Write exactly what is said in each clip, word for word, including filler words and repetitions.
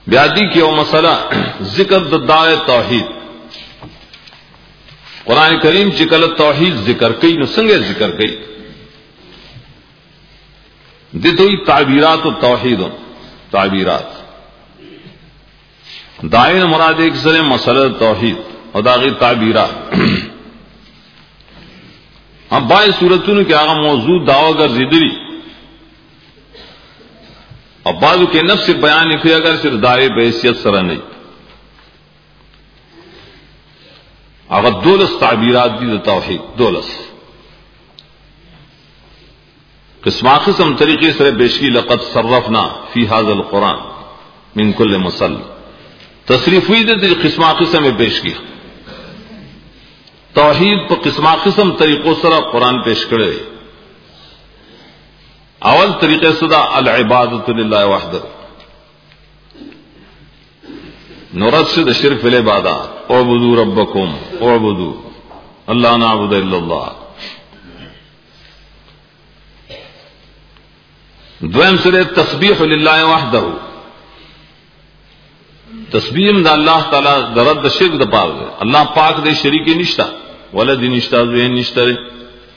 بیادی کی او مسئلہ ذکر دعوی توحید قرآن کریم چکل توحید ذکر کئی نو سنگے ذکر کئی دیتوئی تعبیرات و توحید تعبیرات دائن مراد ایک سر مسئلہ توحید اور داغی تعبیرات اب بائی صورتوں کے آغا موضوع دعوی گر زدری اور بعضوں کے نفس بیان لکھے اگر صرف دعوے بحیثیت سرا نہیں اگر دولس تعبیرات دی توحید دولس قسم قسم طریقے سے بیشکی لقد صرفنا فی هذا القرآن من کل مسل تصریف ہوئی دے قسم قسم میں پیش کی توحید پر قسم قسم طریقوں سرا قرآن پیش کرے اول طریقے صدا العبادت للہ وحدہ نورت سے شرک العبادات اعبدوا ربکم اعبدوا اللہ نعبد الا اللہ دویم سر تسبیح للہ وحدہ تسبیح دا اللہ تعالی درد شرک دا پاک دے اللہ پاک دے شریکی نشتا ولد نشتا ذہن نشتا رے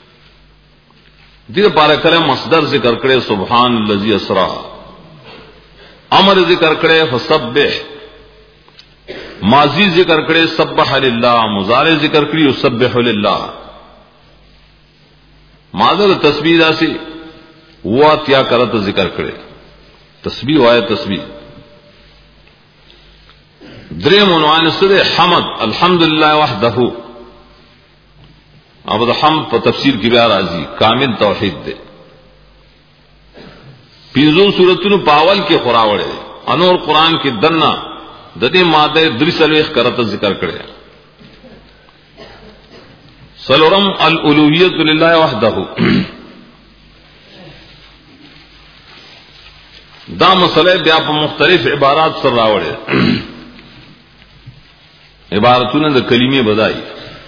دیر پارا کرے مصدر ذکر کرے سبحان الذی اسرا امر ذکر کرے فسبح ماضی ذکر کرے سبح للہ مضارع ذکر کری یسبح للہ ماضر تسبیح دا سی وہ تیا کرت ذکر کرے تسبیح وائے تسبیح دریم عنوان سر حمد الحمدللہ وحدہ اب ہم تفسیر کی بیا راضی کامل توحید دے پینزو سورتوں پاول کے خوراوڑے انور قرآن کی دنا ددی مادے درسلویخ کرت ذکر کرے سلورم الالوہیت للہ وحدہ دا مسئلہ بیا پا مختلف عبارات سر راوڑے عبارتوں نے دا کلمے بدائی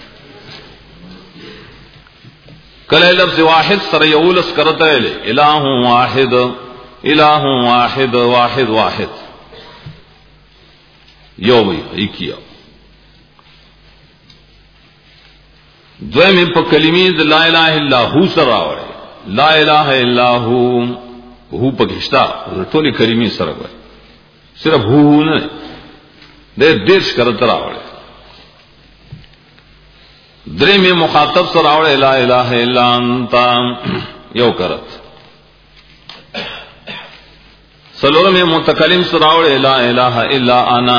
کل لفظ واحد سر یولس کرتا ہے الہ واحد الہ واحد واحد واحد یو بھئی ایک یو دویم میں پا کلمی لا الہ الا ہو سر راوڑے لا الہ الا ہو ہو پکشتا تولی کلمی سر گئے صرف ہو ہو نہیں دیر دیرش کرتا راوڑے درے میں مخاطب سر آوڑے لا الہ الا انتا یو کرت سلور میں متکلم سر آوڑے لا الہ الا انا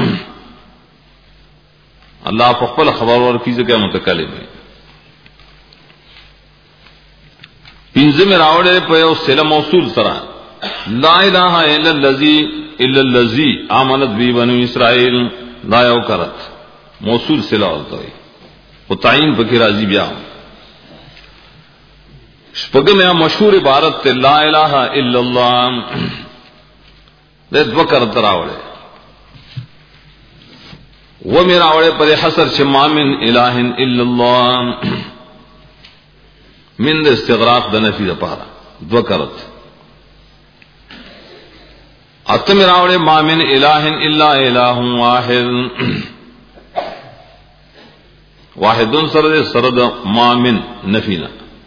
اللہ فقبل خبر ورکی سے کیا متکلم ہے پینزے میں راوڑے پہ سلم موصول سرا لا الہ الا اللذی الا اللذی آمنت بی بنو اسرائیل لا یو کرت موصول سلا ہوتا ہے وہ تعین فکر راضی بیا شپگم یا مشہور عبارت تے لا الہ الا اللہ دے دو کرت راوڑے وہ میرا راوڑے پر حسر شما من الہ الا اللہ من دے استغراق دا نفی دا پارا دو کرت اتم راوڑے ما من الہ الا الہ واحد واحد سرد سرد ما من نفینا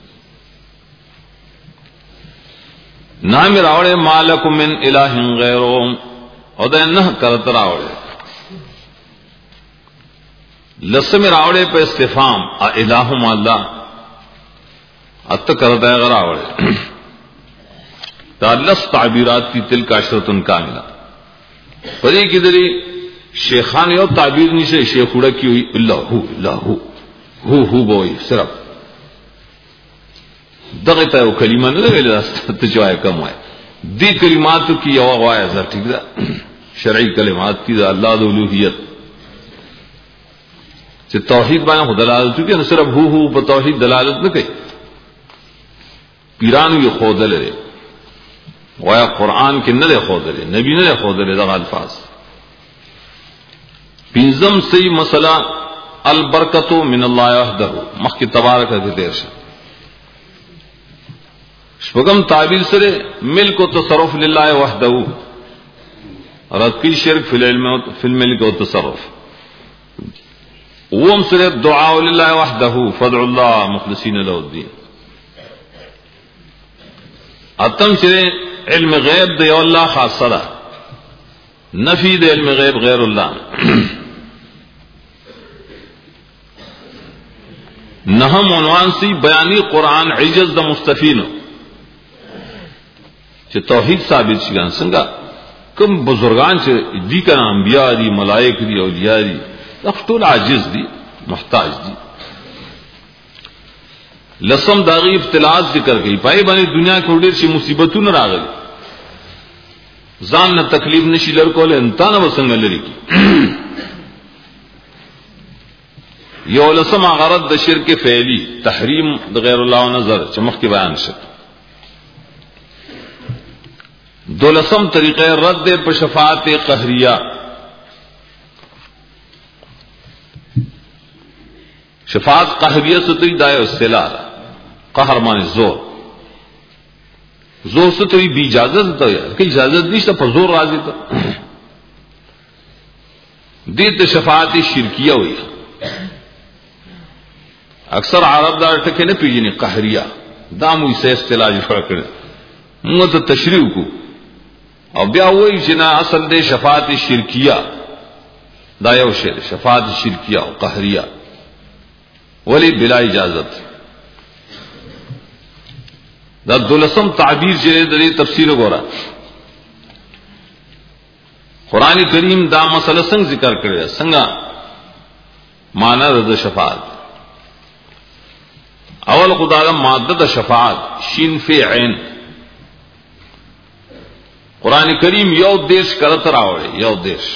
نام راوڑے ما لکم من الہ غیرو او دے نہ کرت راوڑے لسم راوڑے پہ استفام ا الہ ما اللہ ات کرت ہے راوڑے تا لس تعبیرات کی تلک عشرۃ کاملہ پری کی دری شیخان یو تعبیر نہیں سے شیخ اڑا کی ہوئی اللہ ہو اللہ ہو ہو ہو بوئی صرف دغتا ہے وہ کلمہ نہ لگے تجوائے کم ہوئے دی کلمات کی یو اغوائے ذا ٹھیک دا شرعی کلمات کی دا اللہ دا الوحیت سے توحید بانا خود دلالت چکے نا صرف ہو ہو پر توحید دلالت نہ کہی پیرانو یہ خود لے گویا قرآن کے نہ لے خود لے نبی نہ لے خود لے دا الفاظ پینزم سی مسئلہ البرکت من اللہ وحدہ مخ کی تبارک ہے دیر سے شپگم تعبیر سرے ملک و تصرف للہ وحدہ رد کی شرک فی العلم فی الملک و تصرف. وم صرف دعاء للہ وحدہ فدع اللہ مخلصین له الدین. اتم چرے علم غیب دے اللہ خاص صدا نفی دے علم غیب غیر اللہ. نہم عنوان سی بیانی قرآن عجز دا مستفین چھ توحید ثابت شگان سنگا کم بزرگان چھ دی کا انبیاء دی ملائک دی اولیاء دی طول عاجز دی محتاج دی. لسم داغی ابتلاعات ذکر گئی پائی بانی دنیا کو ډیر شي مصیبتون راغلی ځان نه تکلیف نشي لرکول انتان وسنګ لري یو لسم غرض د شرک فعلی تحریم د غیر الله نظر چمخ کی بیان شد. دولسم طریقہ رد په شفاعت قهریہ. شفاعت قهریہ ستوی دایو استلال قهر معنی زور زور ستوی بی اجازت تو یا کہ اجازت نشته پر زور راضی تو دیت شفاعت شرکیہ ہوئی. اکثر عرب دا ټکه نه پیژني قهریہ دامو یې استلال جوړ کړ موږ ته تشریح کو او بیا وایي چې نه اصل دې شفاعت شرکیہ دا یو شی شفاعت شرکیہ او قهریہ ولی بلا اجازت. دا دولسم تعبیر چه دری تفسیر گورا قرآن کریم دا مسئلہ سنگ ذکر کرے سنگا مانا رد شفاعت. اول خدا دا مادہ شفاعت شین فی عین قرآن کریم یو دیش کرت راوڑے یو دیش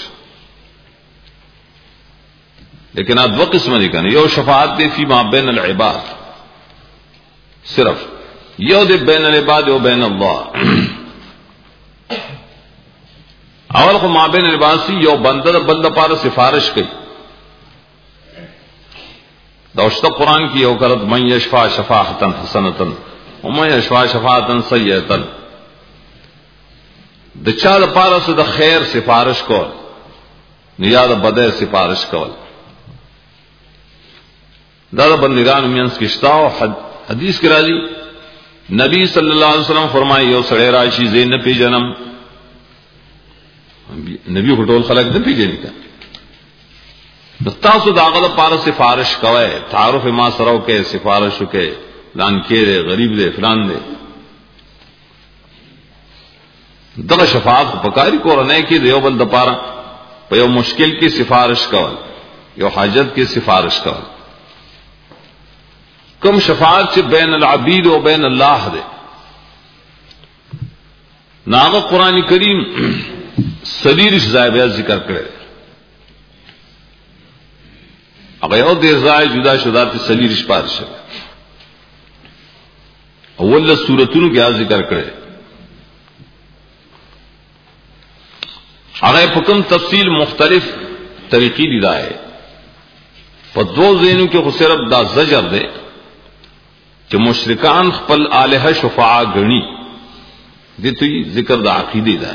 لیکن آج دو قسم دیکھا یو شفاعت دے فی ما بین العباد صرف یو دے بین العباد و بین اللہ. اول کو ما بین العباد سی یو بندہ بندہ پار سفارش کی دوشتہ قرآن کی یو کرت من یشفع شفاعتا حسنتا ومن یشفع شفاعتا سیئتا دچا دا پارا سے دا خیر سفارش کول نیا دا بدے سفارش کول دادا بندگان مینس کشتاو حدیث کرا دی نبی صلی اللہ علیہ وسلم فرمائی یو سڑے راشی زین پی جنم نبی خطول خلق دن پی جنی کا دستاسو داغل پارا سفارش کوئے تعارف ما سرو کے سفارشو کے لان کے دے غریب دے فلان دے دغه شفاعت پکاری کو رنے کی دیو بند پارا پا یو مشکل کی سفارش کول یو حاجت کی سفارش کول. کم شفاعت سے بین العبید و بین اللہ دے ناغ قرآن کریم سلیرش زائبیت ذکر کرے اگر دیر زائے جدا شدہ تی سلیرش پارش اول سورتون کیا ذکر کرے اگر پکم تفصیل مختلف طریقی دی رائے پر دو زینوں کے خسرب دا زجر دے کہ مشرکان خپل الہ شفاعہ گنی دیتوی ذکر دا عقیدے دا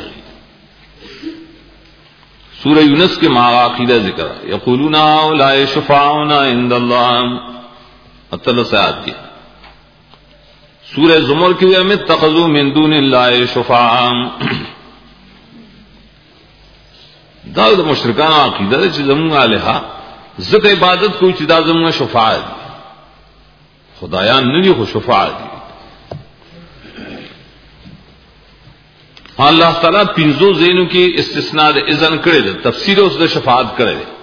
سورہ یونس کے ماں عقیدہ ذکر یقولون اولئک شفاعنا عند اللہ اتل سیاد کی. سورہ زمر کی میں اتخذوا من دون اللہ شفاعا دا دا مشرکان عقیدہ دے چھ زمون الہ ذکر عبادت کوئی چھ دا زمون شفاعت خدایان نہیں خو شفاعت دی. اللہ تعالیٰ پنزو زینوں کی استثناء دے اذن کرے دے تفسیر اس دے شفاعت کرے دے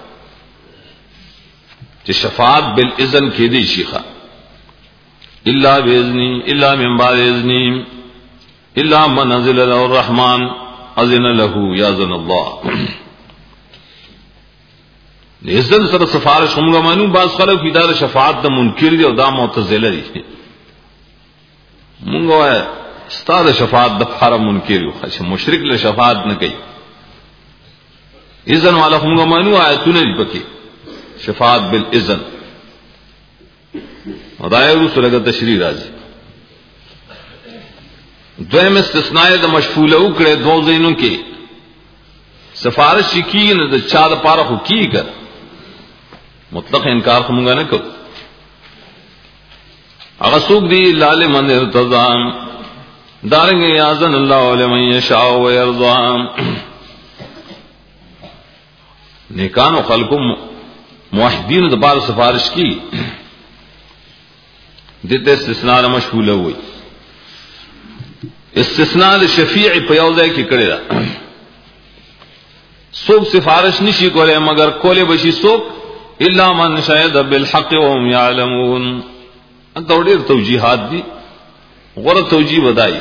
کہ شفاعت بالاذن کی دی شیخا الا باذنی الا من بعد اذنی الا من اذن له الرحمن اذن له یاذن اللہ. اذن سره سفارش هم غمانو باز خلک اداره شفاعت د منکر دی او دا معتزله دي مونږه استاد شفاعت د فار منکر یو خاص مشرک له شفاعت نه کوي اذن والا هم غمانو آیتونه دی پکې شفاعت بالاذن خدای رسول له تشریح راځي. دویم استثناء د مشفوله وکړه دو زینو کې سفارش کی نه د چا د پاره خو کی کړ مطلق انکار کومګ نه کو هغه څوک دی لال من ارتضام دارنګ یاذن الله لمن یشاء و یرضا نیکانو خلقو موحدین د بار سفارش کی دته استثناء مشغوله وي استثناء شفیع په یو ځای کې کړی دا څوک سفارش نشي کولای مگر کولای بشي څوک الا من شهد بالحق وهم يعلمون انت ډېر توجیهات دي غره توجیه ودای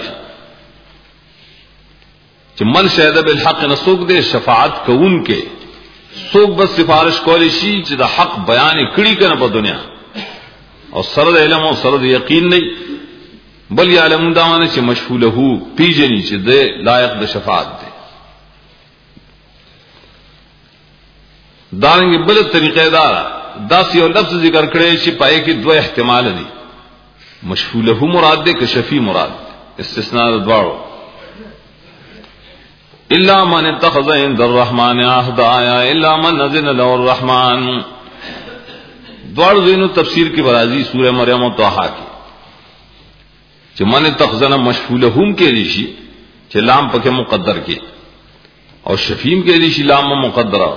چې من شهد بالحق نسوک دې شفاعت کوون کې څوک بس سفارش کولی شي چې د حق بیان کړي کنه په دنیا او سره د علم او سره د یقین نه بل یعلم داونه چې مشهوله پیجنی چې د لایق د شفاعت دی دانګ بل طریقې دار داس یو لفظ ذکر کړي چې پای کې دوه احتمال دي مشهوله مراد ده که شفیع مراد استثناء دواړو الا من اتخذ عند الرحمن عهدا الا من اذن له الرحمن دوړ دینو تفسیر کې برازي سوره مریم او طه کې چې من اتخذنا مشهولهم کې دي شي چې لام پکې مقدر کې او شفیم کې دي شي لام مقدره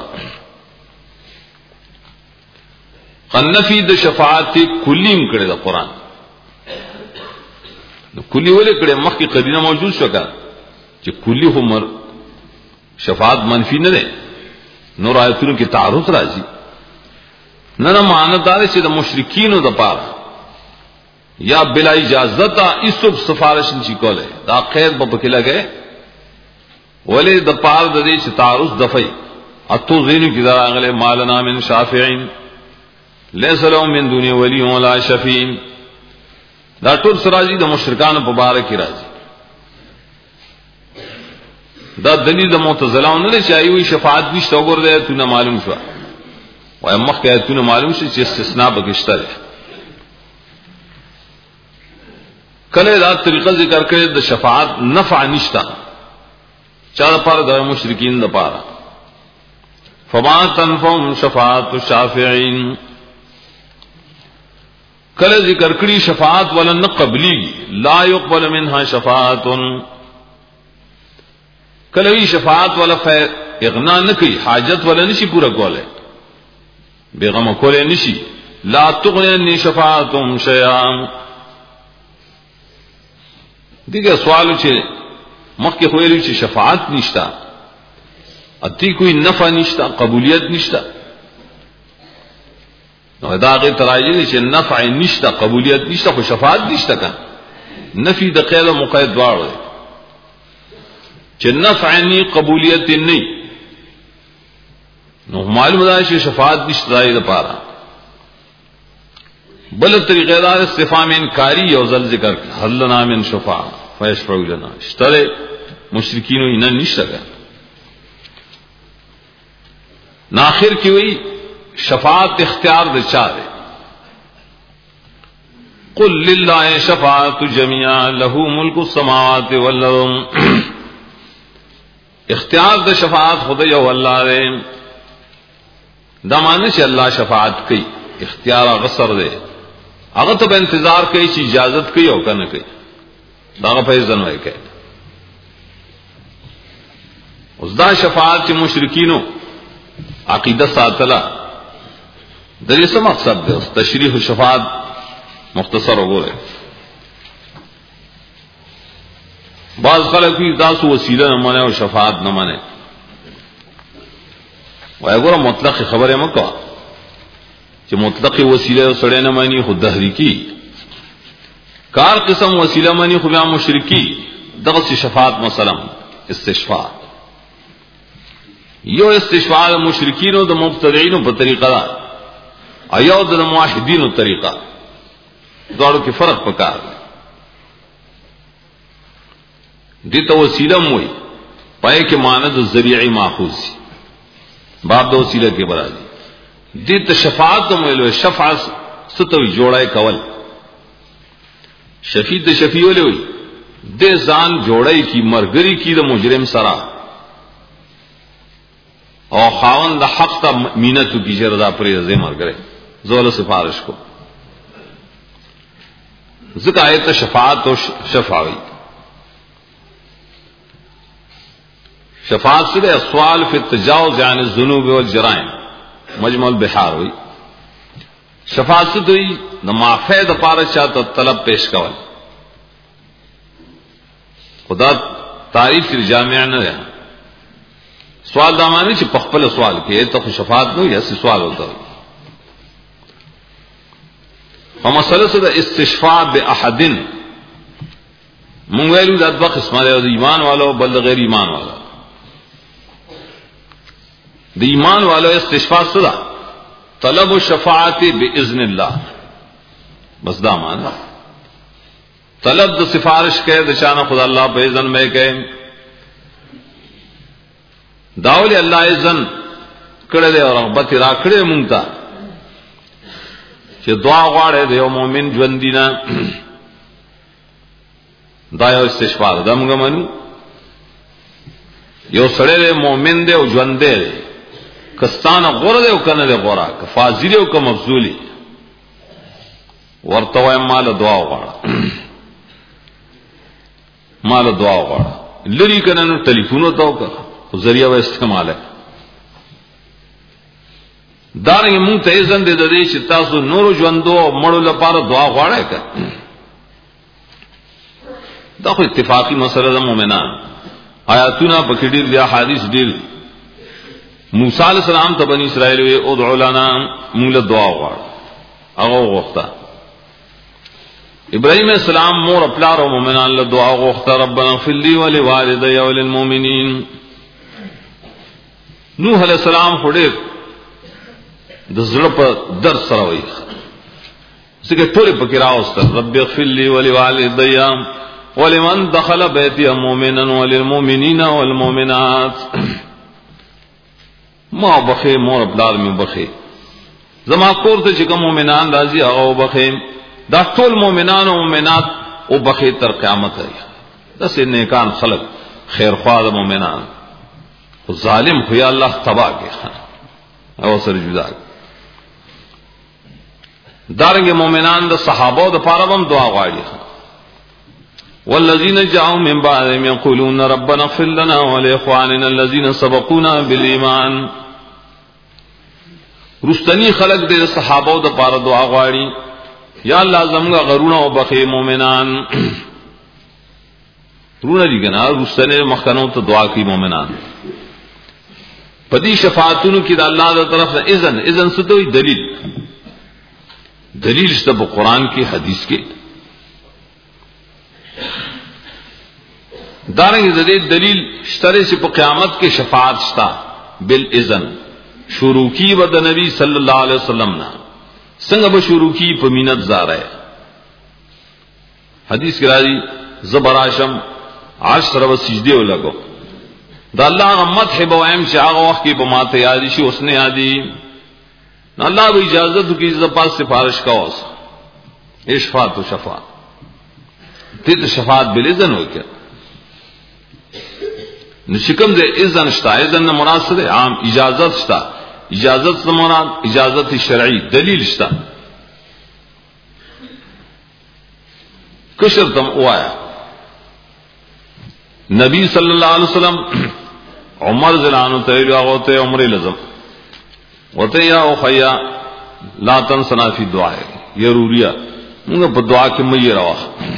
قنفی د شفاعت کلیم کړي د قران نو کلی ولې کړي مخکې قرینه موجود شو کا چې کلی عمر شفاعت منفی نه ده نور آیتونو کې تعارض راځي نه نه معنی دا چې د مشرکینو د پاره یا بلا اجازت ایسوب سفارش نشي کوله دا خیر په پکې لګي ولې د پاره د دې چې تعارض دفعي اتو زینو کې دا غلې مالنا من شافعين ليس لهم من دون ولي ولا شفيع دا ټول سراجي د مشرکانو په باره کې راځي دا دلیل د معتزله نه لچایي وي شفاعت نشته وګورئ ته نه معلوم شو وای مخکې ته نه معلوم شي چې استثناء بغشته ده کله دا طریقه ذکر کړي د شفاعت نفع نشته چا لپاره د مشرکین لپاره فما تنفهم شفاعت الشافعين کله ذکر کړي شفاعت ولن قبلي لا يقبل منها شفاعت کله وی شفاعت ولا اغنا نه کوي حاجت ولا نشي پورا کوله بیغم کوله نشي لا تغني شفاعتهم شيئا دیگه سوال چې مخکې خو ویل چې شفاعت نشتا اتی کوئی نفع نشتا قبولیت نشتا نو دا غي تراجی چې نفع نشتا قبولیت نشتا خو شفاعت نشتا کنه نفي د قید او مقید دواړو چې نفع ني قبولیت نه نو معلومه ده چې شفاعت نشته دای لپاره بل طریقې دار استفهام انکاری او ذل ذکر هل لنا من شفاعه فیشفعوا لنا اشتره مشرکین نه نشته ناخر کی وی شفاعت اختیار د چا ده قل لله شفاعت جميعا له ملك السماوات والارض اختیار د شفاعت خدای او الله دی دا معنی چې الله شفاعت کوي اختیار غصر دی هغه ته انتظار کوي چې اجازه کوي او کنه کوي دا په ځن وای کوي اوس دا شفاعت چې مشرکینو عقیده ساتله د دې څه مقصد دی اوس تشریح شفاعت مختصر وګورئ بعض خلک یې تاسو وسیله نه مانه او شفاعت نه مانه وای ګوره مطلق خبره مکو چې مطلق وسیله سره نه مانی خود تحریکی کار قسم وسیله مانی خو بیا مشرکی دغه شفاعت مثلا استشفاء یو استشفاء مشرکین او د مبتدعين په طریقه ده ایو د موحدین په طریقه دوړو کې فرق پکار دي ته وسیله موي پای کې معنی د ذریعہ ماخوذ باب د وسیله کې برابر دي ته شفاعت موي شفاعت ستوي جوړای کول شفیع د شفیع ولوي د ځان جوړای کی مرګري کی د مجرم سره او خاوند د حق ته مینتو کی جردا پرې زمر کرے زول سفارش کو ذکر آیت شفاعت و شفاوی شفاعت سے سوال فی التجاوز عن الذنوب والجرائم مجمع البحار ہوئی شفاعت سے دوئی نہ معافی د پاره چاته طلب پیش کول خدا تعریف جامع نه ده سوال دامانی چې پخپل سوال کې ته شفاعت نو یا سوال ہوتا ہے فمسألہ سے استشفاء باحد مونږ ویلو د دوه قسمه د ایمان والو بل غیر ایمان والو د ایمان والو استشفاء سره طلب الشفاعت باذن الله بس دا معنا طلب د سفارش کې د شان خدا الله په اذن میں کې داول الله اذن کړه او رغبت را کړې مونږ ته چې دعا غواړي د یو مؤمن ژوند دینا دا یو استشفاء ده موږ منو یو سره مؤمن دی او ژوند دی کستانه غوړه دی او کنه دی غوړه ک فاضل او ک مفضولی ورته وای مال دعا غواړه مال دعا غواړه لری کنه نو ټلیفون وتاو کا ذریعہ و استعمال ہے دارنګ مونږ ته اذن دې درې چې تاسو نور ژوندو مړو لپاره دعا غواړئ کا دا خو اتفاقی مسله ده مؤمنان آیاتونه په کې ډېر بیا حدیث ډېر موسی علیہ السلام ته بنی اسرائیل وی ادعوا لنا موږ له دعا غواړو هغه غوښته ابراہیم علیہ السلام مور خپل او مؤمنان له دعا غوښته ربنا اغفر لي ولوالدي وللمؤمنین نوح علیہ السلام خډیر د زړه په در سره وای څنګه ټول پکې راوستل رب اغفر لي ولوالدي ولمن دخل بيتي مؤمنا وللمؤمنين والمؤمنات ما بخې مور بلار می بخې زما کور ته چې کوم مؤمنان راځي هغه بخې دا ټول مؤمنان او مؤمنات او بخې تر قیامت راځي دا سې نیکان خلق خیر خوا د مؤمنان ظالم خو یا الله تبا کې او سره جدا دارنګ مؤمنان د صحابه د پاره هم دعا غواړي والذین جاءوا من بعدهم يقولون ربنا اغفر لنا ولاخواننا الذين سبقونا بالایمان رستنی خلق د صحابه د پاره دعا غواړي یا الله زموږ غرونه او بخې مؤمنان رونه دي کنه رستنی مخکنو ته دعا کوي مؤمنان پدی شفاعتونو کی دا اللہ دا طرف اذن اذن ستوئی دلیل دلیل شتا با قرآن کی حدیث کی دارنگی زدید دلیل شترے سے پا قیامت کے شفاعت شتا بالاذن شروع کی با دا نبی صلی اللہ علیہ وسلم نا سنگ با شروع کی پا مینت زارہ حدیث کی راضی زبراشم عرش طرف سجدے ہو لگو دا اللہ مدح بوائم چې هغه وخت کې به ماته یاد شي اوس نه یادي نو الله به اجازه کوي چې پاس سفارش کاوس اشفاعت او شفاعت دې شفاعت بل اذن وکړه نو شکم دې اذن شتا اذن مناسب عام اجازت شتا اجازت سموران اجازت شرعی دلیل شتا کشر تم وایا نبی صلی اللہ علیہ وسلم عمر زلانو تیلو آغوتے عمر لزم وتے یا اخیا لا تنسنا فی دعائے ضروریہ مونږ په دعا کې مې راوخ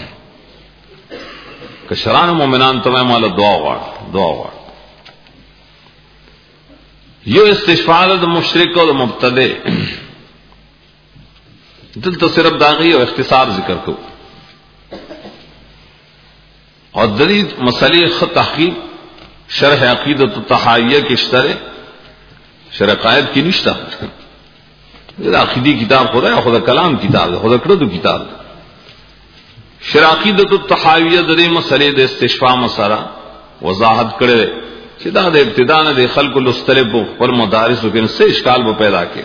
کشران مومنان ته مال دعا غواړ دعا غواړ یو استشفاء د مشرک او د مبتدع دلته صرف داغي او اختصار ذکر کو اور دلیل مسئلے خط تحقیق شرح عقیدت التحائیہ کے اشترے شرح قائد کی نشتہ عقیدی کتاب خدا ہے خدا کلام کتاب ہے خدا کردو کتاب ہے شرح عقیدت التحائیہ دلی مسئلے دے استشفاء مسئلہ وضاحت کرے چدا دے ابتدان دے خلق الاسترب پر مدارس کے سے اشکال وہ پیدا کے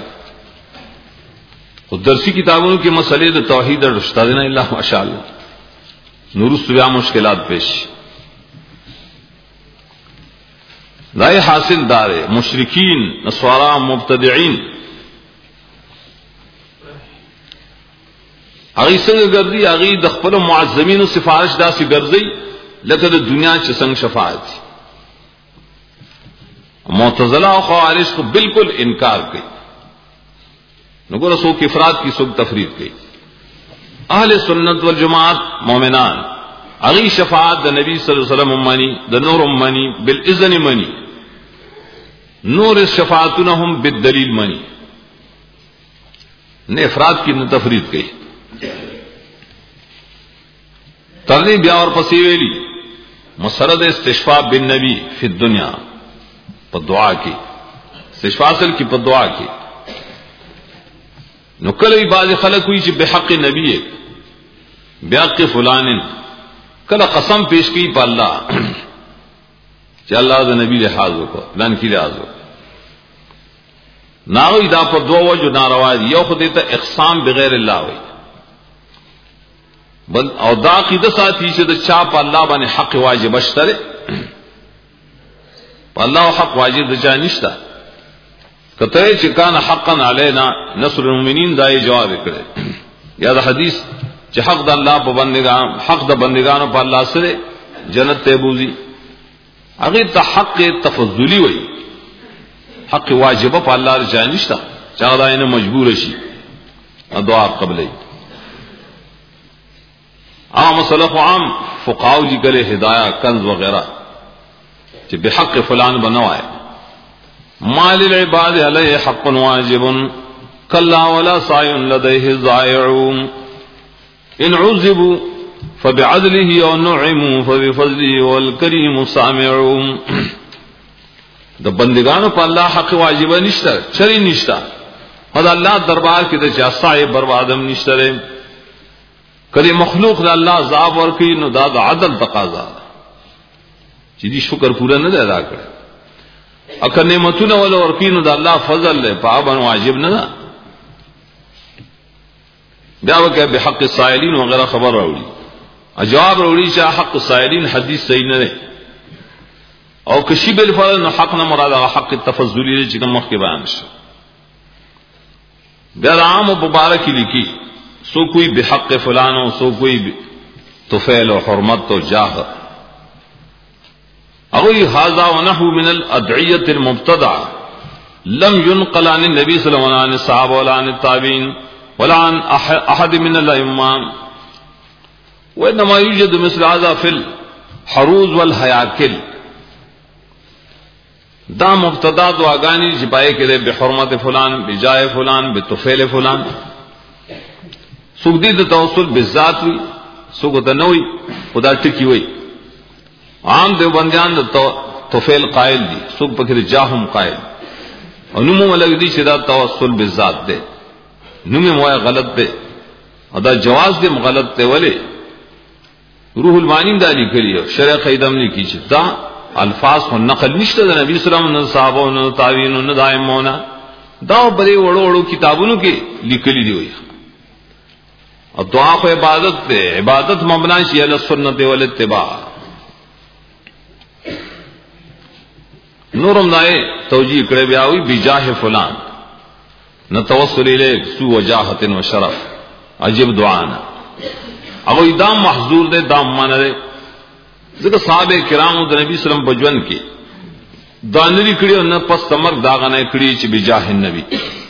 درسی کتابوں کے مسئلے دے توحید اور رشتہ دینا اللہ ماشاءاللہ نور السبیا مشکلات پیش دای حاصل دار مشرکین نصارا مبتدعين هغه څنګه ګرځي هغه د خپل معظمینو سفارش داسې ګرځي لکه د دنیا چې څنګه شفاعت. معتزله او خوارج کو بالکل انکار کوي. نو ګور سو کې افراد کی سو تفرید کوي. اهل سنت والجماعت مؤمنان هغه شفاعت د نبی صلی الله علیه وسلم منی د نور منی بالاذن منی نور شفاعتونه هم بالدلیل منی نه افراد کی نه تفرید کوي. ترنی بیا اور پسی ویلی مسرد استشفاء بالنبی فی الدنیا په دعا کې استشفاء اصل کی په دعا کې نو کله بعض خلک وی چې بحق نبی بحق فلان کله قسم پیش کی په الله چې الله د نبی لحاظ وکړه پلان کې لحاظ وکړه ناوی دا په دوه وجو ناروا دي. یو خدای ته اقسام بغیر الله وي بل او دا عقیده ساتي چې د چا په الله باندې حق واجب شته په الله حق واجب د چا نشته. کته چې کان حقا علینا نصر المؤمنین دا یې جواب کړي. یا دا حدیث چې حق د الله په بندگان حق د بندگانو په الله سره جنت ته بوزي هغه ته حق تفضلی وي حق واجب په الله رضا نشته چا دا نه مجبور شي دعا قبلې. عام سلف عام فقهاو جی کله هدايه کنز وغیرہ چې بحق فلان بنوای مال العباد علیه حق واجب کلا ولا سعی لديه ضائع ان عذبوا فبعدله او نعموا فبفضله والكريم سامع. د بندگانو په الله حق واجب نشته چری نشته خدای الله دربار کې د جاسای بربادم نشته. کله مخلوق د الله عذاب ورکړي نو دا د عدل تقاضا چې دې شکر پورا نه ادا کړي. اکه نعمتونه ول ورکړي نو د الله فضل له پابن واجب نه ده. دا وکه به حق السائلین وغيرها خبر راوړي جواب راوړي چې حق السائلین حدیث صحیح نه ده او کشی بالفعل نو حق نه مراد حق التفضلی چې کوم مخکې بیان شو. دا عام مبارک لیکي سو کوئی بحق فلان و سو کوئی طفیل و حرمت و جاہ اگوی هذا ونحو من الادعیت المبتدع لم ينقل عن النبی صلی اللہ علیہ وسلم عن الصحابہ ولا عن التابعین ولا عن احد من الائمہ وانما يوجد مثل هذا في الحروز والحیاکل. دا مبتدا دعاګانی چې پای کې به حرمت فلان بجاه فلان بطفیل فلان سوک دی د توسل بالذات وی سوک ته نوې خدا ټکی وی. عام دیوبندیان د توفیل قائل دي سوک پکې جاهم قائل او نو مولوی دي چې دا توسل بالذات ده نو موه غلط ده ادا جواز دې غلط ته ولی روح المعانی دا لیکلی شرع قیدم نه کی چې دا الفاظ او نقل نشته د نبی صلی الله علیه وسلم صحابه او تابعین او دائمونه دا بری وړو وړو کتابونو کې لیکلی دی وی. اور دعا کو عبادت دے عبادت مبنا شی علی السنت والاتباع. نورم دائے توجیہ کرے بیاوی بجاہ فلان نہ توسل الیک سو وجاہت و شرف عجب دعانا اگو دام محظور دے دام مانا دے ذکر صحابہ کرام د نبی صلی اللہ علیہ وسلم بجون کی دانری کڑی اور نہ پس تمر داغانے کڑی چ بجاہ النبی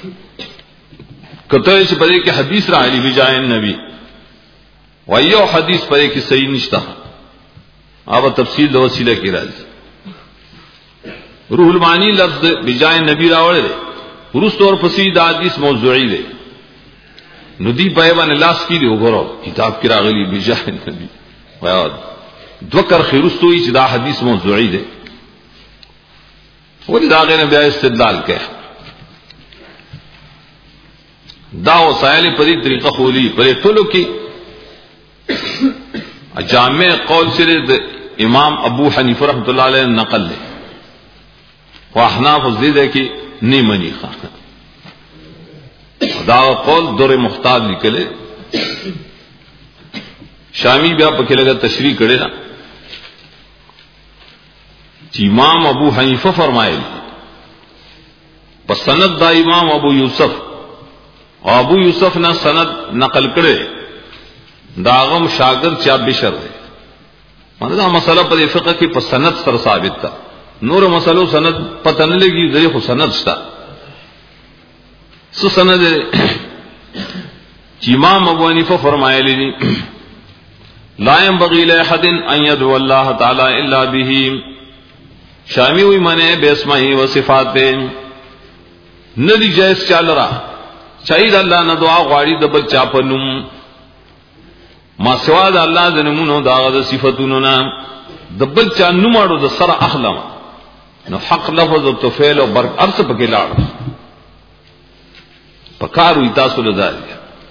کته چې پدې کې حدیث را علی بجای نبی وایو حدیث پدې کې صحیح نشته اوبه تفصیل د وسیله کې راځي. روح المعانی لفظ بجای نبی راوړل ورست اور پسې د حدیث موضوعی دی ندی په باندې لاس کې دی وګورو کتاب کې راغلی بجای نبی وایو دوکر خیرستوی چې دا حدیث موضوعی دی ولدا غیر بیا استدلال کوي. دا وسائل پری طریقہ خولی پرے ټولو کې جامع قول سره د امام ابو حنیفه رحمۃ اللہ علیہ نقل ہے واحناف زیدہ کی نہیں منی خان دا قول دور مختار نکلے شامی بیا پکې لگا تشریح کړي نا چې امام ابو حنیفه فرمایلی په سند دا امام ابو یوسف او ابو یوسف نه سند نقل کړي دا غم شاګرد چا بشر دی مانه دا مسله په فقہ کې په سند سره ثابت ده نور مسلو سند پته نه لګي دغه خو سند شته سو سند چې امام ابو حنیفه فرمایلی دي لا ينبغي لاحد ان يدعو الله تعالى الا به شامی وی منه باسمه و صفاته ندی جائز چالرا شاید الله نه دعا غواړي د بل چا په نوم ما سوا د الله د نومونو دا د صفاتونو نه د بل چا نومړو د سره اخلم نو حق لفظ او توفیل او برک ارس پکې لاړ پکارو تاسو له ځای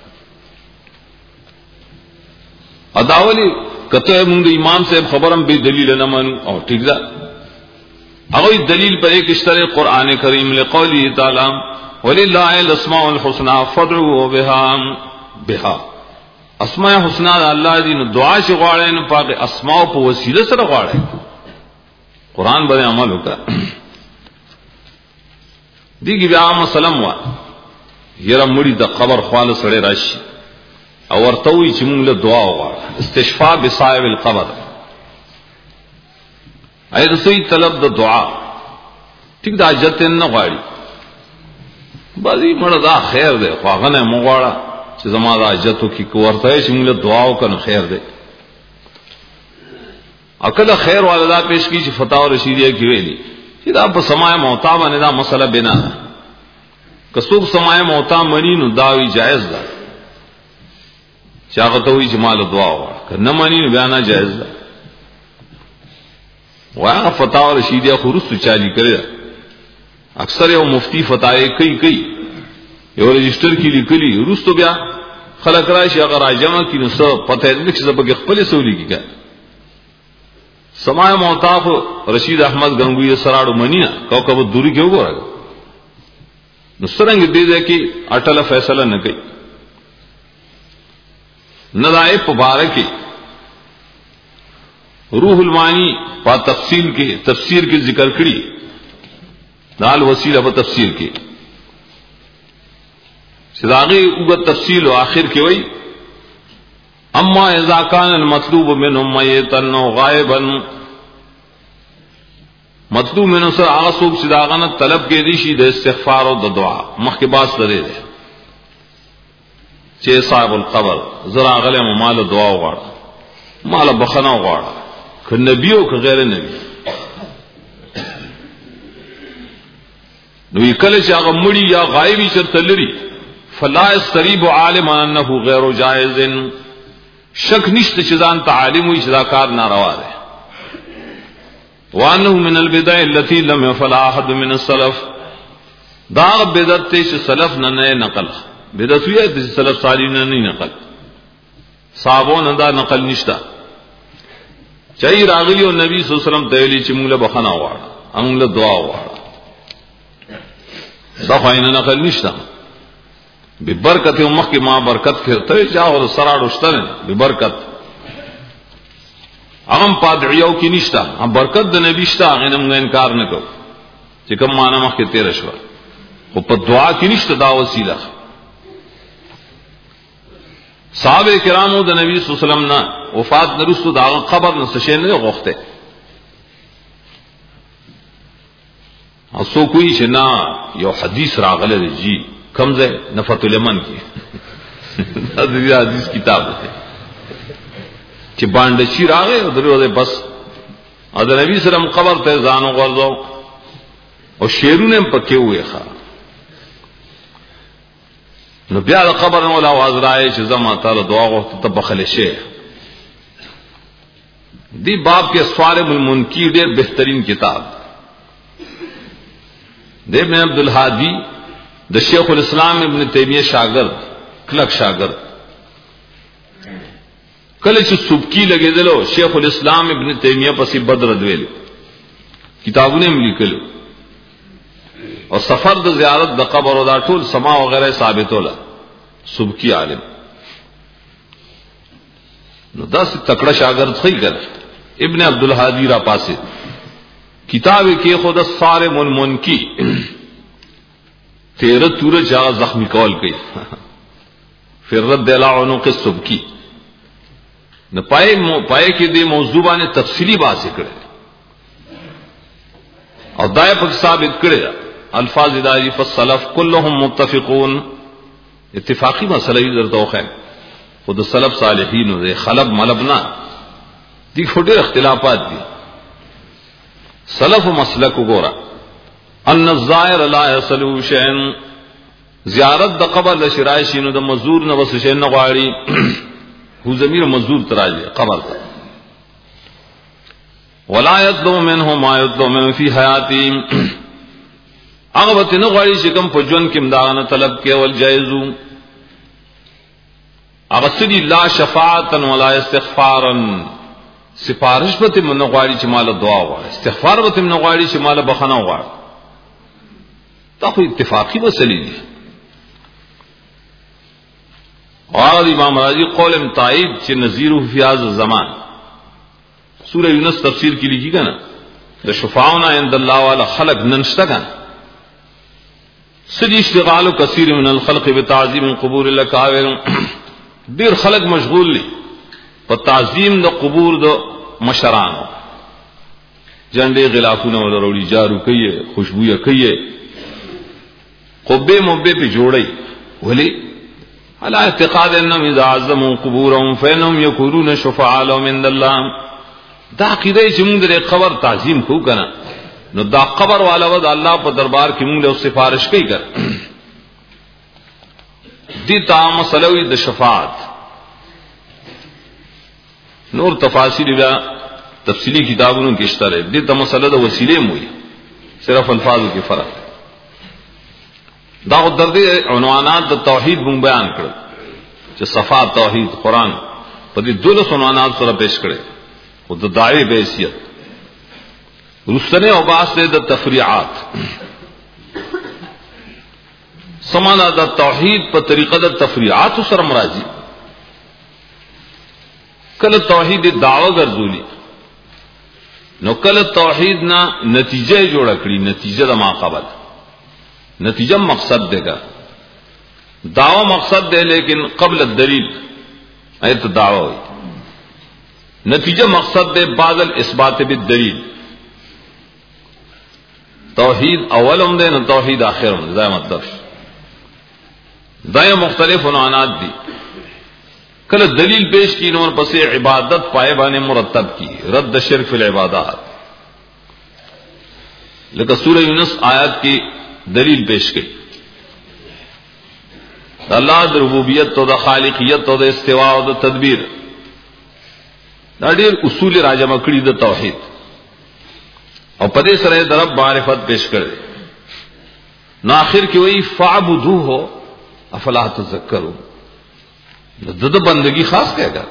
اداولی کته موږ د امام صاحب خبرم به دلیل نه مانو او ٹھیک ده هغه دلیل پر ایک اشتره قران کریم لقوله تعالی ولله الاسماء الحسنى فادعوا بها بها اسماء حسنا الله دې نو دعا شي غواړي نو پاک اسماء په وسیله سره غواړي قران باندې عمل وکړه دیږي بیا مسلم وا یره مړي د قبر خواله سره راشي او ورته وی چې موږ له دعا وغواړو استشفاء بصائب القبر اې د سوی طلب د دعا ټیک دا حاجت نه غواړي بازی مړه دا خیر ده خو هغه نه مغواړه چې زما د حاجتو کې کوورته چې موږ له دعا وکړو خیر ده اکل خیر والدا پیش کی چې فتاوا رشیدیه کې ویلي چې دا په سماع موتا باندې دا مسله بنا ده کڅوب سماع موتا منی نو داوی جائز ده چاغه ته وی چې مال دعا وکړه نه منی نو بیان جائز ده واغه فتاوا رشیدیه خورستو چالي کړی اکثر یو مفتی فتاوی کوي کوي یو رجستر کې لیکلي ورستو بیا خلک راشي هغه راجمه کې نو څه پته دې چې زبګ خپل سولې کیږي سماع موتاف رشید احمد گنگوی سراړو منینا کوكب دوری کې وګورغ نو څنګه دې دې کې اٹل فیصله نه کوي ندائے مبارک روح المانی په تفصیل کې تفسیر کې ذکر کړی دال وسیله په تفسیر کې صداغي وګ تفصیل او اخر کې وای اما اذا كان المطلوب منهم ميتا غائبا مطلوب منه سره هغه څوک چې داغه طلب کې دي شي د استغفار او د دعا مخکې باس لري دي چې صاحب القبر زرا غله مال دعا وغواړه مال بخنه وغواړه ک نبی او ک غیر نبی نو کله چې هغه مړی یا غایبی چرته لري فلا استریب عالم انه غیر جائز شک نشته چې ځان تعالیم وي چې دا کار ناروا دی وانه من البدع التي لم يفعل احد من السلف دا بدعت چې سلف نه نه نقل بدعت یې د سلف صالحین نه نه نقل صحابو دا نقل نشته چای راغلی او نبی صلی الله علیه وسلم ته ویلي چې موږ له بخنه وغواړو موږ له دعا وغواړو دا خاين نقل نشته ببرکت امه کی ما برکت کرتے جاو سراڑ اشتن ببرکت اغم پادعیو کی نشتا ہم برکت د نبی شتا غنم انکار نہ کو چې کوم معنا مخ کې تیر شو او په دعا کې نشته دا وسیله صحابه کرامو د نبی صلی الله علیه وسلم نه وفات نرسو دا قبر نه څه نه غوښته اسو کوئی چې نا یو حدیث راغله جی کمزه نفت اليمن کی دا دې حدیث کتاب دی چې باندې شي راغې او دروازه بس او د نبی سلام قبر ته ځانو غورځو او شیرونه پکې وې ښا نو بیا د قبر نو لا आवाज راځي چې زما تعالی دعا غوښته ته بخله شي دی باب کې صارم المنکی ډېر بهترین کتاب د ابن عبد الهادی د شیخ الاسلام ابن تیمیہ شاگرد کلک شاگرد کله چې سبکی لګیدلو شیخ الاسلام ابن تیمیہ پسې بدر دویل کتابونه لیکلو او سفر د زیارت د قبر او د ټول سما او غیره ثابتوله سبکی عالم نو داس تکړه شاگرد خې کړ ابن عبد الهادی را پاسه کتاب کې خود صارم المنکی تیرہ تور جا زخمی کول کوي فر رد علی عنق السبکی نہ پائے پائے کې دې موضوع باندې تفصیلی بحث کړي او دای په ثابت کړي الفاظ دای فالسلف كلهم متفقون اتفاقی مسئلہ یې درته وخه خود سلف صالحین او خلف ملبنا دي ډېر اختلافات دي سلف مسلک وګوره ان الظاهر لا يصلو شيء زیارت د قبر د شرایشینو د مزور نه وس شي نه غواړي هو زمير مزور تراجه قبر ته ولا يطلب منه ما يطلب من في حياتي هغه وته نه غواړي چې کوم په ژوند کې امدادانه طلب کې ول جایزو هغه سړي لا شفاعتا ولا استغفارا سفارش به ته نه غواړي چې مال دعا وغواړي استغفار به ته نه غواړي چې مال بخنه وغواړي دا خو اتفاقی مسلې دي اور امام راضی قول تائید چې نذیر فی هذا الزمان سورہ یونس تفسیر کې لیکي کنه د شفاعنا عند الله والا خلق ننشتا کنه سدی اشتغال کثیر من الخلق بتعظیم قبور الاکابر ډیر خلق مشغول دي په تعظیم د قبور د مشرانو جنډې غلافونه ولروړي جارو کوي خوشبویا کوي قبه مبه په جوړي ولی على اعتقاد انهم اذا عظموا قبورهم فانهم يكونون شفعاء لهم عند الله دا عقیده چې موږ د قبر تعظیم کو کنه نو دا قبر والا ود الله په دربار کې موږ له سفارش کوي کړ دي تام مسلوی د شفاعت نور تفاصیل بیا تفصیلی کتابونو کې شته دي ته مسله د وسیله موي صرف الفاظو کې فرق دا درد عنوانات د توحید مون بیان کړ چې صفات توحید قران په دې دولس عنوانات سره پیش کړي او د داعی به حیثیت رسنه او واسطه د تفریعات سمانا د توحید په طریقه د تفریعات سره مرাজি کله توحید دعوه ګرځولي نو کله توحید نه نتیجه جوړ کړي نتیجه د ما قبل نتیجہ مقصد دے گا دعوی مقصد دے لیکن قبل الدلیل ایت دعوی ہوئی نتیجہ مقصد دے بعد الاثبات بالدلیل توحید اولم دے نہ توحید آخرم دے مطلب دائیں مختلف عنوانات دی کل دلیل پیش کی نور پس عبادت پائے بانے مرتب کی رد شرک فی العبادات لیکن سورہ یونس آیات کی دلیل پیش کی اللہ د ربوبیت تو د خالقیت تو د استواء او د تدبیر دا ډیر اصول راجمه کړی د توحید او په دې سره د رب معرفت پیش کړي نو اخر کې وایي فعبدوه افلا تذکرون د د بندگی خاص کېږي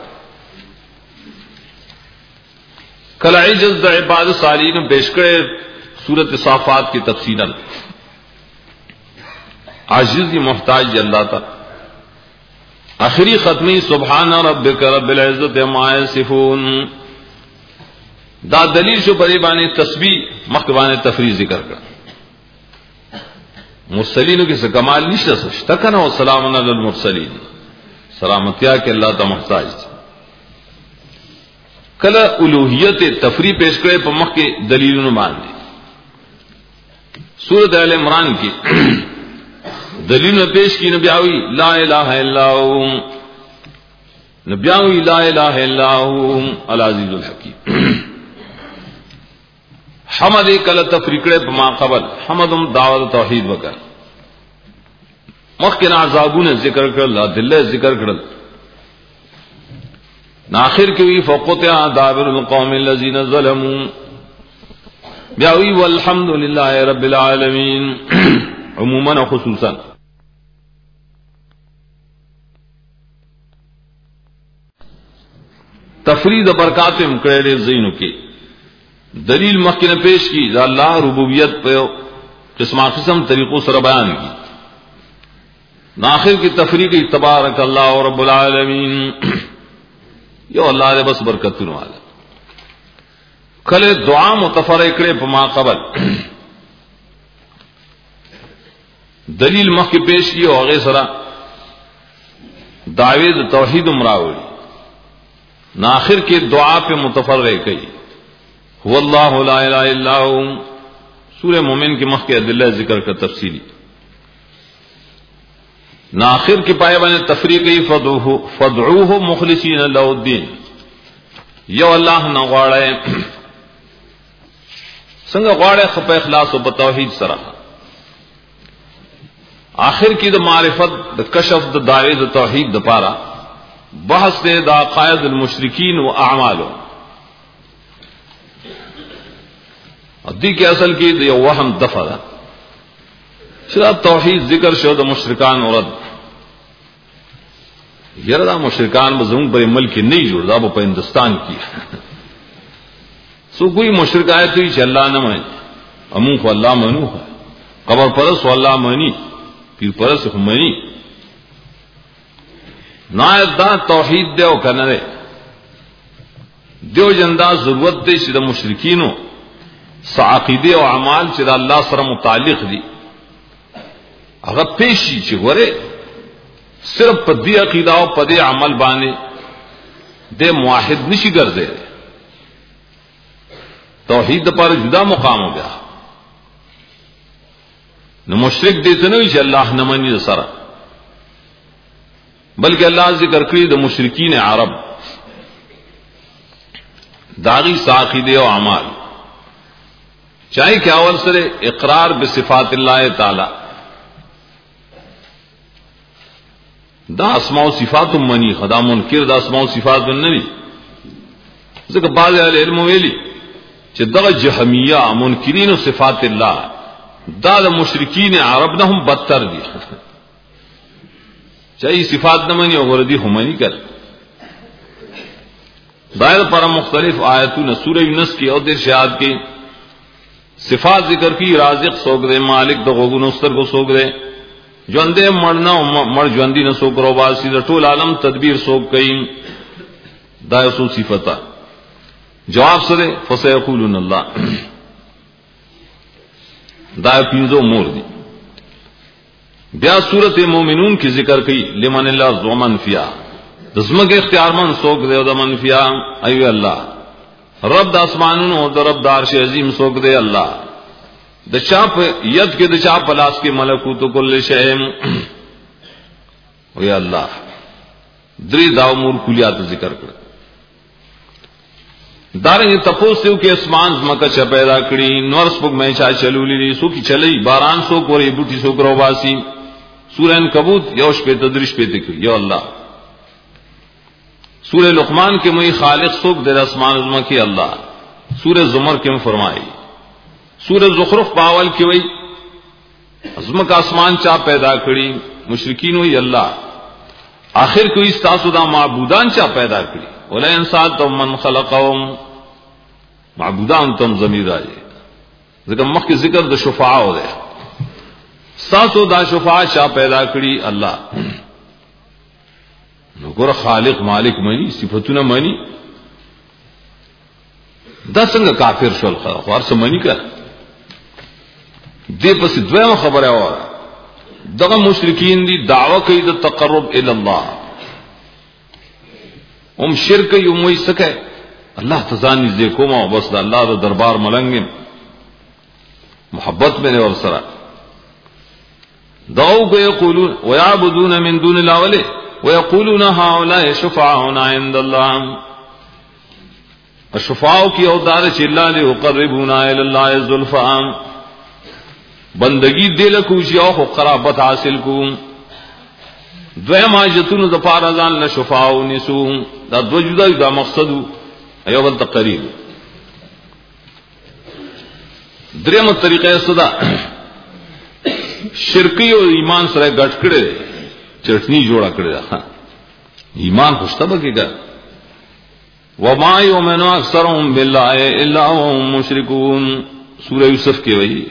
کله عجز د عباد صالحین پیش کړي سورۃ صافات کی تفصیلا عاجزی محتاج اللہ تا آخری ختمی سبحان ربک رب العزت عما یصفون دا دلیل شو پرې باندې تسبیح مخکبانه تفریح ذکر کړ مرسلینو کې څه کمال نشته شته کنه او سلام علی المرسلین سلامتیا کې الله ته محتاج کله الوهیت تفریح پیش کړي په مخ کې دلیلونه باندې سورۃ ال عمران کې دلیل پیش کی نبیاوی لا الہ الا هو نبیاوی لا الہ الا هو العزیز الحکیم حمد کل تفریقے ما قبل حمدم دعوت توحید وکړه مخکنا عذابون ذکر کړل دله ذکر کړل ناخر کې وی فقطع دابر القوم الذين ظلموا بیاوی والحمد لله رب العالمین عموما و خصوصا تفرید برکاتم کړي زینو کې دلیل مخکنه پیش کی دا الله ربوبیت په قسمه قسم طریقوں سره بیان کی ناخر کی تفریق تبارک اللہ رب العالمین یو اللہ دے بس برکتونه والا کله دعا متفرع کړي په ما قبل دلیل مخکې پیش کیو هغه سره دعوی د توحید امراوي نا آخر کې دعا په متفرع کړي هو الله لا اله الا هو سورہ مومن کے مخ کے ادلہ ذکر کا تفصیلی نا آخر کے پائے باندې تفریقی فدعوه فدعوه مخلصین له الدین یو الله نه غواړي څنګه غواړي خو په اخلاص او په توحید سره آخر کې د معرفت د کشف د دعوی د توحید د پاره بحث دے دا عقائد المشرکین و اعمالو ادی کے اصل کی یہ وہم دفع دا شراب توحید ذکر شو دا مشرکان اور یار دا مشرکان بزرگ پر ملک نہیں جوڑ دا وہ ہندوستان کی سو کوئی مشرک آئے تو یہ اللہ نہ مانی امون کو اللہ منو ہے قبر پرس و اللہ منی پیر پرس منی نائب دا توحید دے او کرنا دے دیو جندا ضرورت دے چې د مشرکینو عقیده او اعمال چې د الله سره متعلق دي هغه پیشي چې غره صرف په دې عقیده او په دې عمل باندې د موحد نشي ګرځي توحید پر جدا مقام ہو گیا نو مشرک دې ته نه چې الله نه مني سره بلکہ اللہ ذکر کړی د مشرکین عرب داغی عقیدے و اعمال چاہے کہ اول سره اقرار بصفات اللہ تعالی دا اسماء و صفات منی خدا منکر دا اسماء و صفات ننی ځکه بعض اهل علم ویلي چې دغه جهمیه منکرین صفات الله دا د مشرکین عرب نه هم بدتر دي چاہیے صفات نہ منی اور دی ہمانی کر دائر پر مختلف آیتوں سورہ یونس کی اور ارشاد کی صفات ذکر کی رازق سوک دے مالک د غوګو نستر کو سوک دے ژوندې مرنا مر ژوندې نہ سوک رو باسی د ټول عالم تدبیر سوک کئ دا یو صفتا جواب سره فسيقولون الله دا پینځو مور دی بیا صورت مومنون کی ذکر کی لمن اللہ زومن فیا دزمک اختیار من سوک دے دا من فیا ایو اللہ رب دا اسمانون او دا رب دا عرش عظیم سوک دے اللہ دا چاپ ید کے دا چاپ پلاس کے ملکوت کل شہم وی اللہ دری دا امور کلیات ذکر کر دارنگی تپوس دیو کہ اسمان زمکہ چا پیدا کری نورس پک میں چا چلو لی سو کی چلی باران سوک اور ایبوٹی سوک رو باسی سورہ انکبوت یوش پہ تدریش پہ تکر یا اللہ سورہ لقمان کے مئی خالق سوک دیر اسمان عظمہ کی اللہ سورہ زمر کے میں فرمائی سورہ زخرف پاول کی وئی عظمہ کا اسمان چا پیدا کری مشرکین ہوئی اللہ آخر کوئی استاسو دا معبودان چا پیدا کری ولا انسان تم من خلقهم معبودان تم ضمیر آئے ذکر مخ کے ذکر دا شفاعہ ہو دے ساتو دا شفاعہ شاہ پیدا کری اللہ نگور خالق مالک منی صفتنا منی دا سنگ کافر شول خوار سے منی کر دے پس دویم خبر ہے اور دغا مشرکین دی دعوی کئی دا تقرب الاللہ ام شرک یم وی سکے اللہ تزانی دیکھو ما بس دا اللہ دا دربار ملنگن محبت میں نے اور سرا دعو کو یقولون ویعبدون من دون اللہ ولی ویقولون هؤلاء شفعاؤنا عند اللہ الشفعاء کی اوتار چ اللہ نے قربونا الی اللہ زلفا بندگی دل کو جیو کو قرابت حاصل کو دویم حاجتون دا پارازان لشفاؤ نسو دا دو جدا دا مقصدو ایو بل تقریب دریم طریقہ صدا شرکی اور ایمان سرے گٹ کڑے چٹنی جوڑا کڑے ایمان خوشتا بکی گا وما یؤمن اکثرهم باللہ الا وهم مشرکون سورہ یوسف کے وہی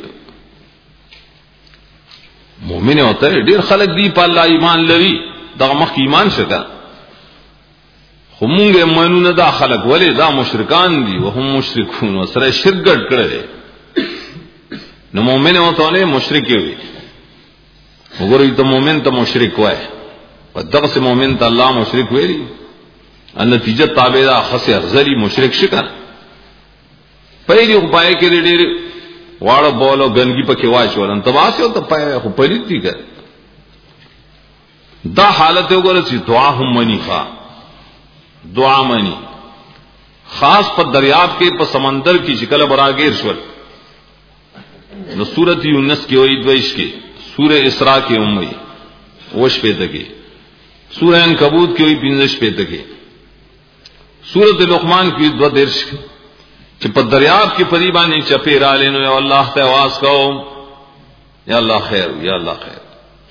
مومن ہوتا ہے ډیر خلق دی په الله ایمان لري دا مخ ایمان شته همونګه منونه دا خلق ولی دا مشرکان دي وهم مشرکون وسره شرک ګډ کړي نو مؤمن او ته نه مشرک وي وګورئ ته مؤمن ته مشرک وای په دغه سه مؤمن ته الله مشرک ویلي ان نتیجه تابع دا خاصه افضلی مشرک شکر پېری خو پای کې ډېر واړه بولو ګنګي پکې واچول ان تباسه او ته پای خو پېری دي ګر دا حالت وګوره چې دعا هم منیفه دعا منی خاص په دریاب کې په سمندر کې شکل براګیر شول نو سورۃ یونس کې وې دویش کې سورہ اسراء کې امي وش په دغه سورہ عنکبوت کې وې پنځش په دغه سورۃ لقمان کې دو درش چې په دریاب کې پری باندې چپې را لینو یا الله ته आवाज کوم یا الله خیر یا الله خیر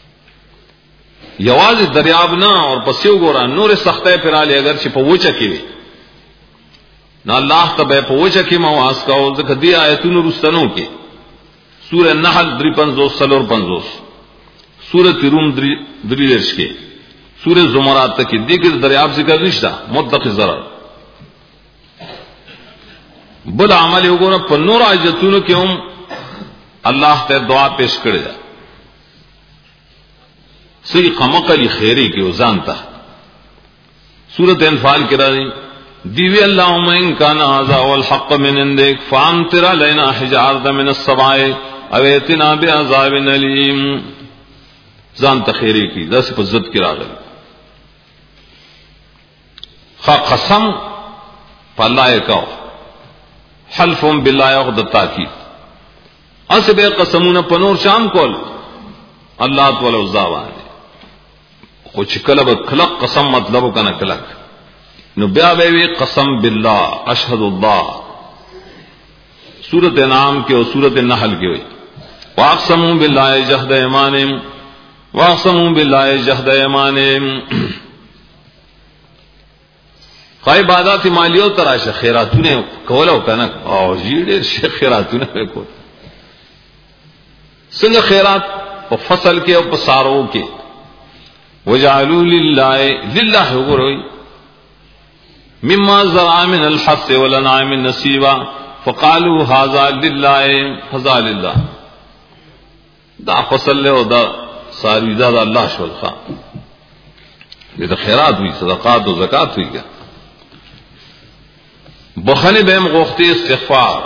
یواز دریاب نه اور پسیو ګورا نور سختۍ پراله اگر چې په وچه کې وي نو الله ته په وچه کې مواس کاو ځکه دی آیتونو رستنو کې سورہ نحل درې پنځوس سلور پنځوس سورۃ روم درې درش کې سورہ زمرات کې دغه دریاب ذکر نشته مطلق ضرر بل عمل وګوره په نور آیتونو کې هم الله ته دعا پیش کړی ده سی قمقلی خیری کی وزانتا سورۃ انفال کی راضی دیوی اللہم ان کان ھذا والحق من عندک فامطر علینا حجارۃ من السماء او ائتنا بعذاب الیم زانتا خیری کی دس په عزت کی راغلی خ قسم فالله کو حلف بالله عقد التاکید اسبه قسمونه پنور شام کول الله تعالی وزاوان خو چې کله به کلک قسم مطلب کنه کلک نو بیا به قسم بالله اشهد الله سورۃ انعام کې او سورۃ النحل کې وي واقسموا بالله جهد ایمانهم واقسموا بالله جهد ایمانهم خای عبادت مالیو تراشه خیراتونه کول او کنه او جیړ شیخ خیراتونه وکول څنګه خیرات په فصل کې او په سارو کې وجعلوا لله لله غروي مما زرع من الحث والانعام نصيبا فقالوا هذا لله هذا لله دا فصل له دا ساری دا الله شول خان دې خیرات وي صدقات او زکات وي بخنه بهم غوخته استغفار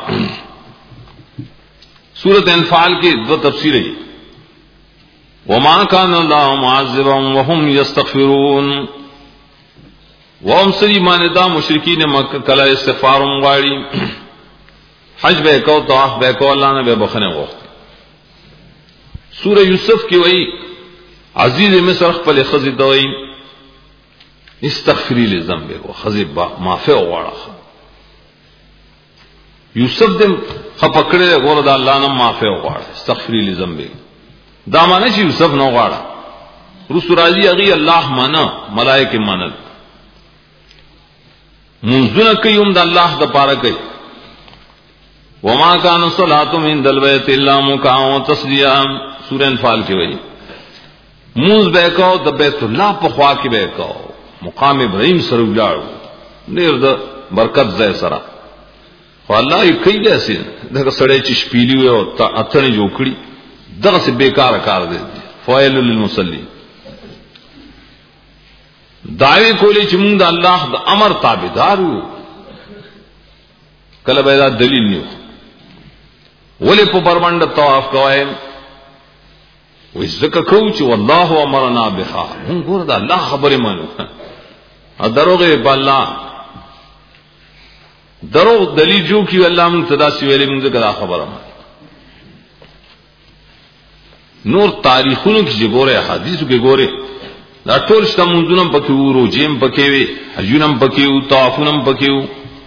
سورۃ انفال کی دو تفسیریں وما كان الله معذبهم وهم يستغفرون وهم سری ماندا مشرکین مکہ کلا استغفار غواړي حج به کو طواف به کو الله نے به بخنه غوخته سورہ یوسف کی وہی عزیز مصر خپل خزی دوی استغفری لذنبک وخزی معافی غواړه یوسف دم خپکړه غوړه د الله نه معافی غواړه استغفری لذنبک دا معنی چې یوسف نو غواړه رسول راضی اغي الله معنا ملائکه منل منزل کيوم د الله د پاره کوي وما كان صلاتهم عند البيت الا مكاء وتصديا سورہ انفال کې وایي موږ به کو د بیت الله په خوا کې به کو مقام ابراهيم سره ولاړو ډېر د برکت ځای سره خو الله یې کوي داسې دغه سړی چې شپېلی وي او اتنه جوړ کړی دغه څه بیکار کار دی فوائل للمصلين دعوی کولی چې موږ د الله د امر تابعدار یو کله به دا دلیل نیو ولې په پرمنډ طواف کوي وې ځکه کو چې والله امرنا بها موږ ګور دا الله خبره مانو ا دروغه په الله دروغ دلیل جو کی الله موږ صدا سی ویلې موږ دا خبره مانو نور تاریخونو کې ګوره حدیثو کې ګوره دا ټول شته مونږونم پکې وو روجیم پکې وي حجونم پکې وو طوافونم پکې وو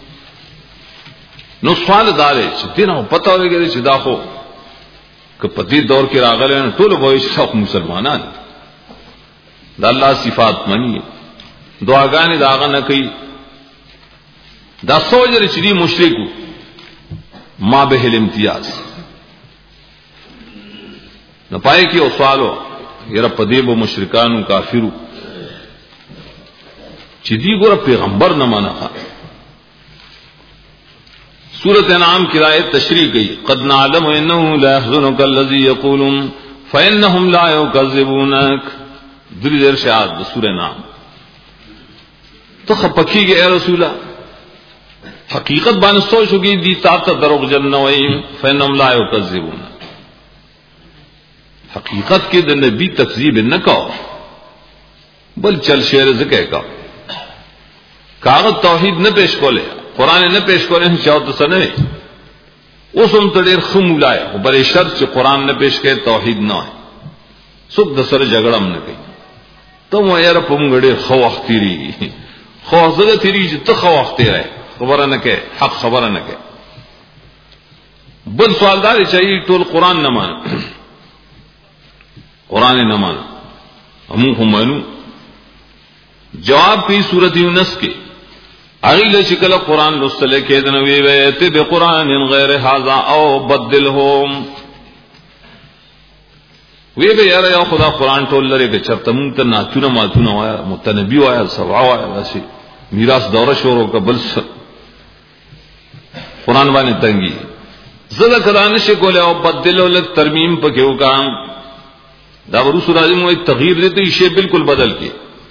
نو سوال دار چې دینه پتا وګورئ چې دا خو که په دې دور کې راغله ټول وایي چې څوک مسلمانان دا الله صفات مني دعاګانې داغه نه کوي دا سوجر چې دی مشرکو ما به الامتیاز نو پای کې او سوالو یره پدیب مشرکانو کافرو چې دی ګوره پیغمبر نه منه. سورۃ انعام کی آیت تشریح کی قد نعلم انه لا يحزنك الذي يقولون فانهم لا يكذبونك. دری دیر شاعت سورۃ انعام. تو خپکی گئے اے رسولہ حقیقت باندې سوچ ہوگی دی تا ته دروغ جن نه وای فانهم لا يكذبون. حقیقت کې د نبی تکذیب نه کو بل چل شعر زکه کا کاغذ توحید نه پیش کوله قران نه پیش کوله چاو ته سنوي اوس هم تډیر خمولای او بل شرط چې قران نه پیش کړي توحید نه وای څوک د سره جګړه هم نه کوي. ته مو یې را پمګړې خو وخت تیری خو زړه تیری چې ته خو وخت تیری خبره نه کوي حق خبره نه کوي. بل سوالدار چي ټول قران نه مان قران نه مان هم هم مانو. جواب کی سورۃ یونس کې اغیل شکل قرآن لستلے کے دنوی ویت بقرآن غیر هذا او بدلهم وی به یاره یا خدا قرآن ټول لري که چرته مونږ ته ناتونه ماتونه وایا متنبی وایا سبع وایا راشي میراث دوره شروع کبل قرآن باندې تنګي زړه کلان شي کوله او بدلو لک ترمیم پکې وکام دا ورسول اعظم وی تغییر دې ته شی بالکل بدل کی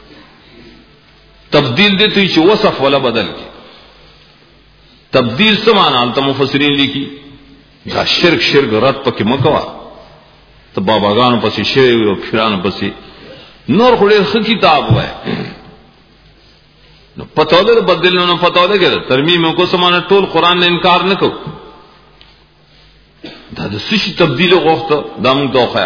تبدیل دیتی چې وصف ولا بدل کی. تبدیل سمانا البته مفسرین لیکي دا شرک شرک رات پکې مکوا ته باباګانو پسې شی او پیرانو پسې نور خوري خ کتاب وای نو پتاوله بدل نو پتاوله کړه ترمیم کو سمانا ټول قران نه انکار نه کو دا د سشي تبدیل غوښته دا موږ توخه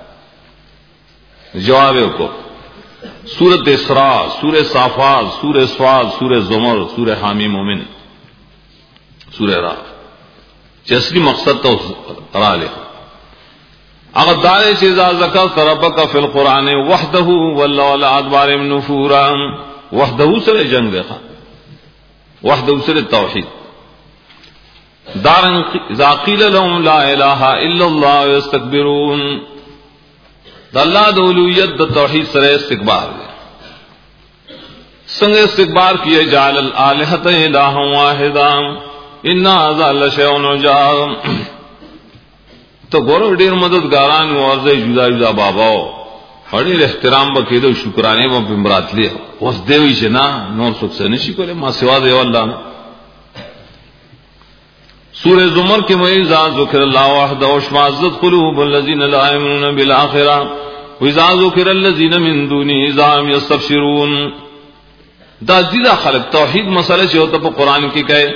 جواب وکړو. سورۃ اسراء سورہ صافات سورہ صاد سورہ زمر سورہ حامی مومن سورہ را اصلی مقصد تو را لے اگر دارے چیزا ذکر ربک فی القرآن وحدہ واللہ الادبار نفورا وحدہ سر جنگ دیکھا وحدہ سر توحید دارن اذا قیل لهم لا الہ الا اللہ یستکبرون دا اللہ دا اولویت دا توحید سرے استقبال سنگ استقبال کیے جعل الالہۃ الہا واحدا ان ذا لشیء عجاب. تو گورو ډیر مددګاران ورځي جدا جدا باباو هړي احترام وکړي او شکرانه و بمراتلی اوس دیوی چې نه نور څوک څه نشي کولای ما سوا دی الله. سورہ زمر کے معیزہ ذکر اللہ وحدہ وشمازت قلوب الذین لا یؤمنون بالآخرہ وإذا ذکر الذین من دونه اذا هم یستبشرون. دا زیدہ خلق توحید مسئلہ سے ہوتا پا قرآن کی کہے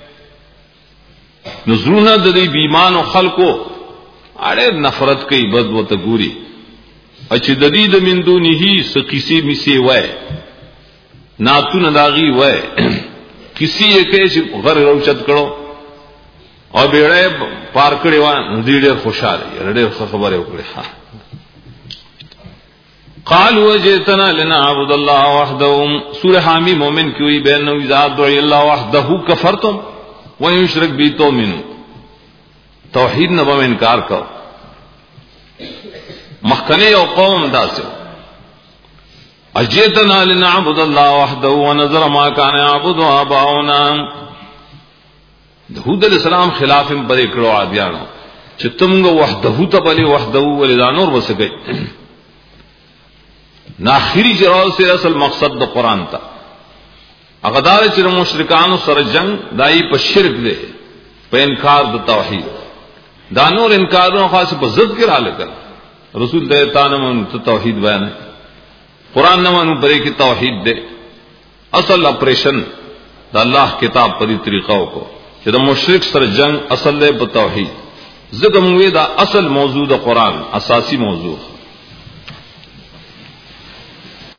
نزرونہ دلی بیمان و خلقو اڑے نفرت کئی بد و تگوری اچھی ددید من دونه سقیسی مسی وے ناتون داغی وے کسی ایک غر روچت کرو اور بیڑے پار کړي و دې ډېر خوشاله ډېر خبره وکړه. قالوا جئتنا لنعبد الله وحده سورہ حامی مومن کی ہوئی بین اذا دعی اللہ وحده کفرتم ويشرك به تؤمنون. توحید نہ بم انکار کرو مخکنه او قوم داسو اجئتنا لنعبد الله وحده ونذر ما كان يعبد آباؤنا. داود علیہ السلام خلاف پر کړو عادیانو چې تمغه وحده ته بلی وحده ولدانور وسګي ناخری جرال سے اصل مقصد د قران تا اغدار چې مشرکان سره جنگ دای په شرک دی په انکار د توحید دانور انکارونو خاص په ضد کې را لګل رسول دې تانم ته توحید بیان قران نه مونږ پرې کې توحید دی اصل اپریشن د الله کتاب په طریقو کو چې د مشرک سره جنگ اصل له په توحید زګم وې دا اصل موضوع د قران اساسی موضوع